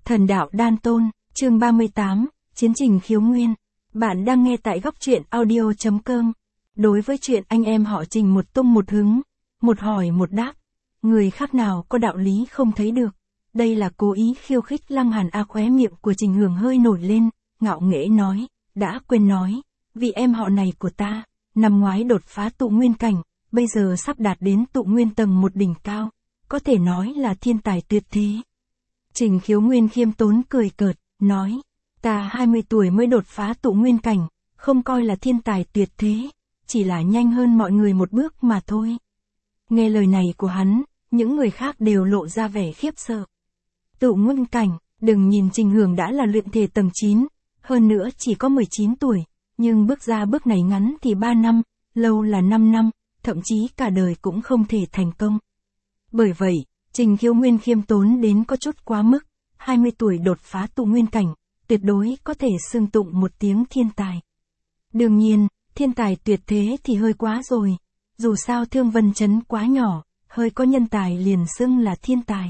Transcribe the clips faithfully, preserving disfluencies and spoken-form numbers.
Thần đạo đan tôn, chương ba mươi tám, Chiến trình khiếu nguyên. Bạn đang nghe tại góc truyện audio chấm com. Đối với chuyện anh em họ Trình một tung một hứng, một hỏi một đáp, người khác nào có đạo lý không thấy được. Đây là cố ý khiêu khích. Lăng Hàn A. Khóe miệng của Trình Hưởng hơi nổi lên, ngạo nghễ nói, đã quên nói, vì em họ này của ta, năm ngoái đột phá tụ nguyên cảnh, bây giờ sắp đạt đến tụ nguyên tầng một đỉnh cao, có thể nói là thiên tài tuyệt thế. Trình Khiếu Nguyên khiêm tốn cười cợt, nói, ta hai mươi tuổi mới đột phá tụ nguyên cảnh, không coi là thiên tài tuyệt thế, chỉ là nhanh hơn mọi người một bước mà thôi. Nghe lời này của hắn, những người khác đều lộ ra vẻ khiếp sợ. Tụ nguyên cảnh, đừng nhìn Trình Hưởng đã là luyện thể tầng chín, hơn nữa chỉ có mười chín tuổi, nhưng bước ra bước này ngắn thì ba năm, lâu là năm năm, thậm chí cả đời cũng không thể thành công. Bởi vậy, Trình Khiếu Nguyên khiêm tốn đến có chút quá mức, hai mươi tuổi đột phá tụ nguyên cảnh, tuyệt đối có thể xưng tụng một tiếng thiên tài. Đương nhiên, thiên tài tuyệt thế thì hơi quá rồi, dù sao Thương Vân Trấn quá nhỏ, hơi có nhân tài liền xưng là thiên tài.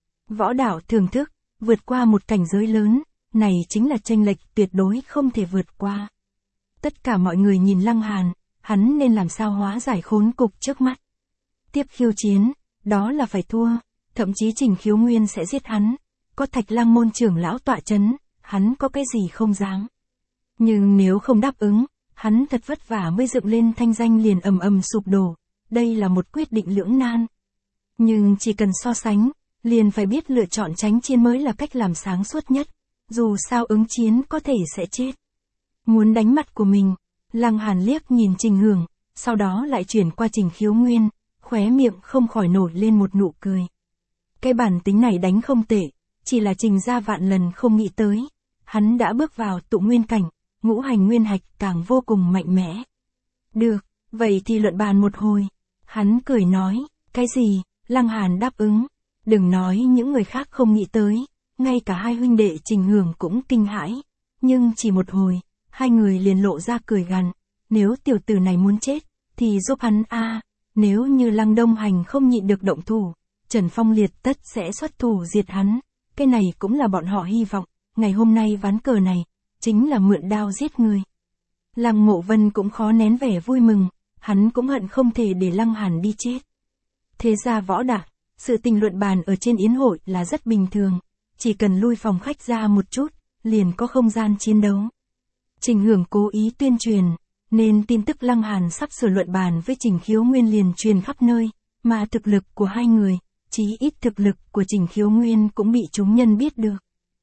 Võ đạo thưởng thức, vượt qua một cảnh giới lớn, này chính là chênh lệch tuyệt đối không thể vượt qua. Tất cả mọi người nhìn Lăng Hàn, hắn nên làm sao hóa giải khốn cục trước mắt. Tiếp khiêu chiến, đó là phải thua, thậm chí Trình Khiếu Nguyên sẽ giết hắn, có Thạch Lăng môn trưởng lão tọa chấn, hắn có cái gì không dám. Nhưng nếu không đáp ứng, hắn thật vất vả mới dựng lên thanh danh liền ầm ầm sụp đổ, đây là một quyết định lưỡng nan. Nhưng chỉ cần so sánh, liền phải biết lựa chọn tránh chiến mới là cách làm sáng suốt nhất, dù sao ứng chiến có thể sẽ chết. Muốn đánh mặt của mình, Lăng Hàn liếc nhìn Trình Hưởng, sau đó lại chuyển qua Trình Khiếu Nguyên, khóe miệng không khỏi nổi lên một nụ cười. Cái bản tính này đánh không tệ, chỉ là Trình gia vạn lần không nghĩ tới, hắn đã bước vào tụ nguyên cảnh, ngũ hành nguyên hạch càng vô cùng mạnh mẽ. Được, vậy thì luận bàn một hồi. Hắn cười nói, cái gì? Lăng Hàn đáp ứng. Đừng nói những người khác không nghĩ tới, ngay cả hai huynh đệ Trình Hưởng cũng kinh hãi. Nhưng chỉ một hồi, hai người liền lộ ra cười gằn, nếu tiểu tử này muốn chết, thì giúp hắn a. Nếu như Lăng Đông Hành không nhịn được động thủ, Trần Phong Liệt tất sẽ xuất thủ diệt hắn. Cái này cũng là bọn họ hy vọng, ngày hôm nay ván cờ này, chính là mượn đao giết người. Lăng Mộ Vân cũng khó nén vẻ vui mừng, hắn cũng hận không thể để Lăng Hàn đi chết. Thế ra võ đạo, sự tình luận bàn ở trên yến hội là rất bình thường, chỉ cần lui phòng khách ra một chút, liền có không gian chiến đấu. Trình Hưởng cố ý tuyên truyền, nên tin tức Lăng Hàn sắp sửa luận bàn với Trình Khiếu Nguyên liền truyền khắp nơi, mà thực lực của hai người, chí ít thực lực của Trình Khiếu Nguyên cũng bị chúng nhân biết được.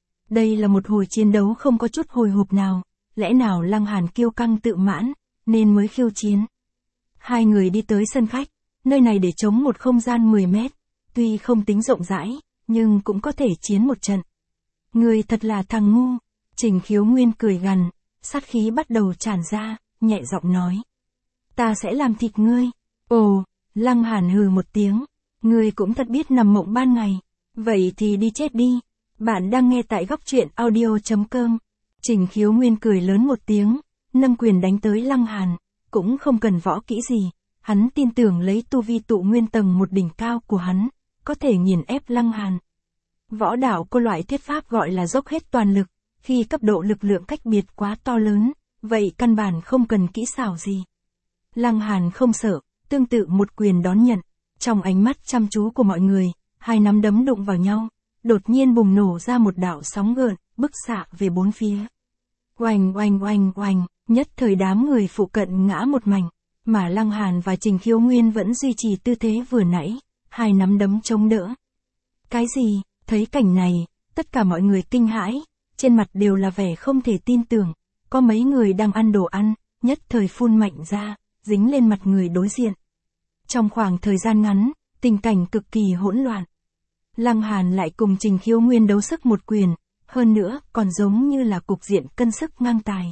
Đây là một hồi chiến đấu không có chút hồi hộp nào, lẽ nào Lăng Hàn kiêu căng tự mãn, nên mới khiêu chiến. Hai người đi tới sân khách, nơi này để trống một không gian mười mét, tuy không tính rộng rãi, nhưng cũng có thể chiến một trận. Người thật là thằng ngu, Trình Khiếu Nguyên cười gằn, sát khí bắt đầu tràn ra, nhẹ giọng nói. Ta sẽ làm thịt ngươi. Ồ, Lăng Hàn hừ một tiếng, ngươi cũng thật biết nằm mộng ban ngày, vậy thì đi chết đi. Bạn đang nghe tại góc truyện audio chấm com. Trình Khiếu Nguyên cười lớn một tiếng, nâng quyền đánh tới Lăng Hàn, cũng không cần võ kỹ gì, hắn tin tưởng lấy tu vi tụ nguyên tầng một đỉnh cao của hắn, có thể nghiền ép Lăng Hàn. Võ đạo có loại thuyết pháp gọi là dốc hết toàn lực, khi cấp độ lực lượng cách biệt quá to lớn, vậy căn bản không cần kỹ xảo gì. Lăng Hàn không sợ, tương tự một quyền đón nhận, trong ánh mắt chăm chú của mọi người, hai nắm đấm đụng vào nhau, đột nhiên bùng nổ ra một đạo sóng gợn, bức xạ về bốn phía. Oanh oanh oanh oanh, nhất thời đám người phụ cận ngã một mảnh, mà Lăng Hàn và Trình Khiếu Nguyên vẫn duy trì tư thế vừa nãy, hai nắm đấm chống đỡ. Cái gì? Thấy cảnh này, tất cả mọi người kinh hãi, trên mặt đều là vẻ không thể tin tưởng, có mấy người đang ăn đồ ăn, nhất thời phun mạnh ra, dính lên mặt người đối diện. Trong khoảng thời gian ngắn, tình cảnh cực kỳ hỗn loạn. Lăng Hàn lại cùng Trình Khiếu Nguyên đấu sức một quyền, hơn nữa còn giống như là cục diện cân sức ngang tài.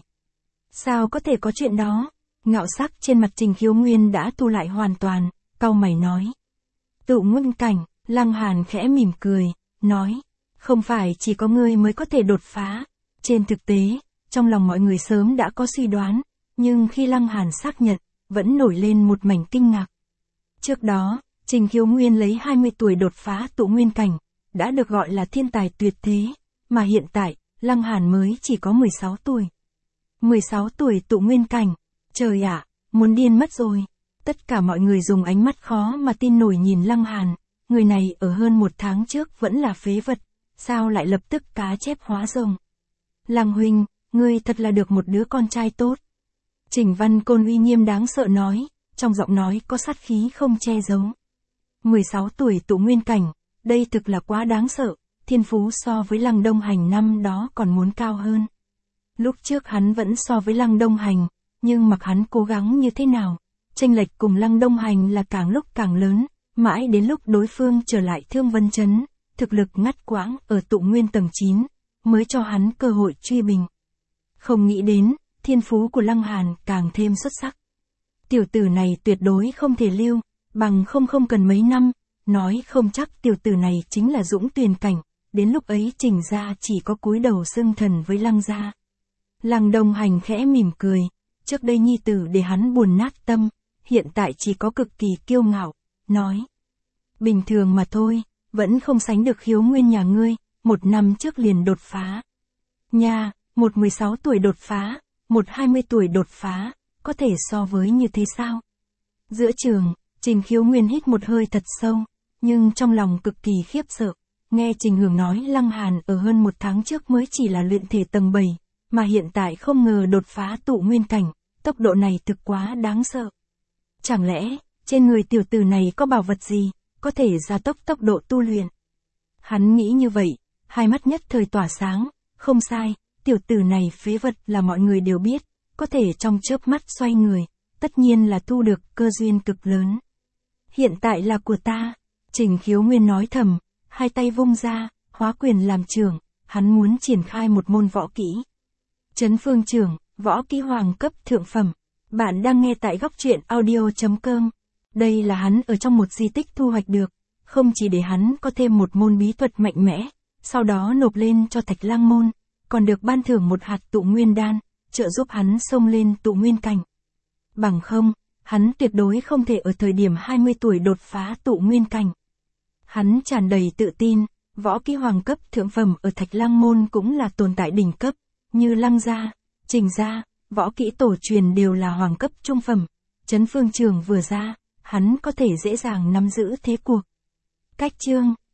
Sao có thể có chuyện đó? Ngạo sắc trên mặt Trình Khiếu Nguyên đã thu lại hoàn toàn, cau mày nói. Tụ nguyên cảnh, Lăng Hàn khẽ mỉm cười, nói, không phải chỉ có ngươi mới có thể đột phá. Trên thực tế, trong lòng mọi người sớm đã có suy đoán, nhưng khi Lăng Hàn xác nhận, vẫn nổi lên một mảnh kinh ngạc. Trước đó, Trình Khiếu Nguyên lấy hai mươi tuổi đột phá tụ nguyên cảnh, đã được gọi là thiên tài tuyệt thế, mà hiện tại, Lăng Hàn mới chỉ có mười sáu tuổi. mười sáu tuổi tụ nguyên cảnh, trời ạ, muốn điên mất rồi. Tất cả mọi người dùng ánh mắt khó mà tin nổi nhìn Lăng Hàn, người này ở hơn một tháng trước vẫn là phế vật, sao lại lập tức cá chép hóa rồng. Lăng huynh, ngươi thật là được một đứa con trai tốt. Trình Văn Côn uy nghiêm đáng sợ nói, trong giọng nói có sát khí không che giấu. mười sáu tuổi tụ nguyên cảnh, đây thực là quá đáng sợ, thiên phú so với Lăng Đông Hành năm đó còn muốn cao hơn. Lúc trước hắn vẫn so với Lăng Đông Hành, nhưng mặc hắn cố gắng như thế nào, chênh lệch cùng Lăng Đông Hành là càng lúc càng lớn, mãi đến lúc đối phương trở lại Thương Vân Trấn, thực lực ngắt quãng ở tụ nguyên tầng chín, mới cho hắn cơ hội truy bình. Không nghĩ đến, thiên phú của Lăng Hàn càng thêm xuất sắc. Tiểu tử này tuyệt đối không thể lưu, bằng không không cần mấy năm, nói không chắc tiểu tử này chính là Dũng Tuyền cảnh, đến lúc ấy Trình gia chỉ có cúi đầu xưng thần với Lăng gia. Lăng Đông Hành khẽ mỉm cười, trước đây nhi tử để hắn buồn nát tâm, hiện tại chỉ có cực kỳ kiêu ngạo, nói. Bình thường mà thôi, vẫn không sánh được Khiếu Nguyên nhà ngươi, một năm trước liền đột phá. Nha, một mười sáu tuổi đột phá, một hai mươi tuổi đột phá, có thể so với như thế sao? Giữa trường, Trình Khiếu Nguyên hít một hơi thật sâu, nhưng trong lòng cực kỳ khiếp sợ, nghe Trình Hưởng nói Lăng Hàn ở hơn một tháng trước mới chỉ là luyện thể tầng bảy, mà hiện tại không ngờ đột phá tụ nguyên cảnh, tốc độ này thực quá đáng sợ. Chẳng lẽ, trên người tiểu tử này có bảo vật gì, có thể gia tốc tốc độ tu luyện? Hắn nghĩ như vậy, hai mắt nhất thời tỏa sáng, không sai, tiểu tử này phế vật là mọi người đều biết, có thể trong chớp mắt xoay người, tất nhiên là thu được cơ duyên cực lớn. Hiện tại là của ta, Trình Khiếu Nguyên nói thầm, hai tay vung ra, hóa quyền làm trưởng, hắn muốn triển khai một môn võ kỹ. Trấn Phương Trưởng, võ kỹ hoàng cấp thượng phẩm. Bạn đang nghe tại góc truyện audio chấm com. Đây là hắn ở trong một di tích thu hoạch được, không chỉ để hắn có thêm một môn bí thuật mạnh mẽ, sau đó nộp lên cho Thạch Lăng môn, còn được ban thưởng một hạt tụ nguyên đan, trợ giúp hắn xông lên tụ nguyên cảnh. Bằng không, hắn tuyệt đối không thể ở thời điểm hai mươi tuổi đột phá tụ nguyên cảnh. Hắn tràn đầy tự tin, võ kỹ hoàng cấp thượng phẩm ở Thạch Lăng môn cũng là tồn tại đỉnh cấp, như Lăng gia, Trình gia, võ kỹ tổ truyền đều là hoàng cấp trung phẩm. Trấn Phương Trường vừa ra, hắn có thể dễ dàng nắm giữ thế cuộc. Cách chương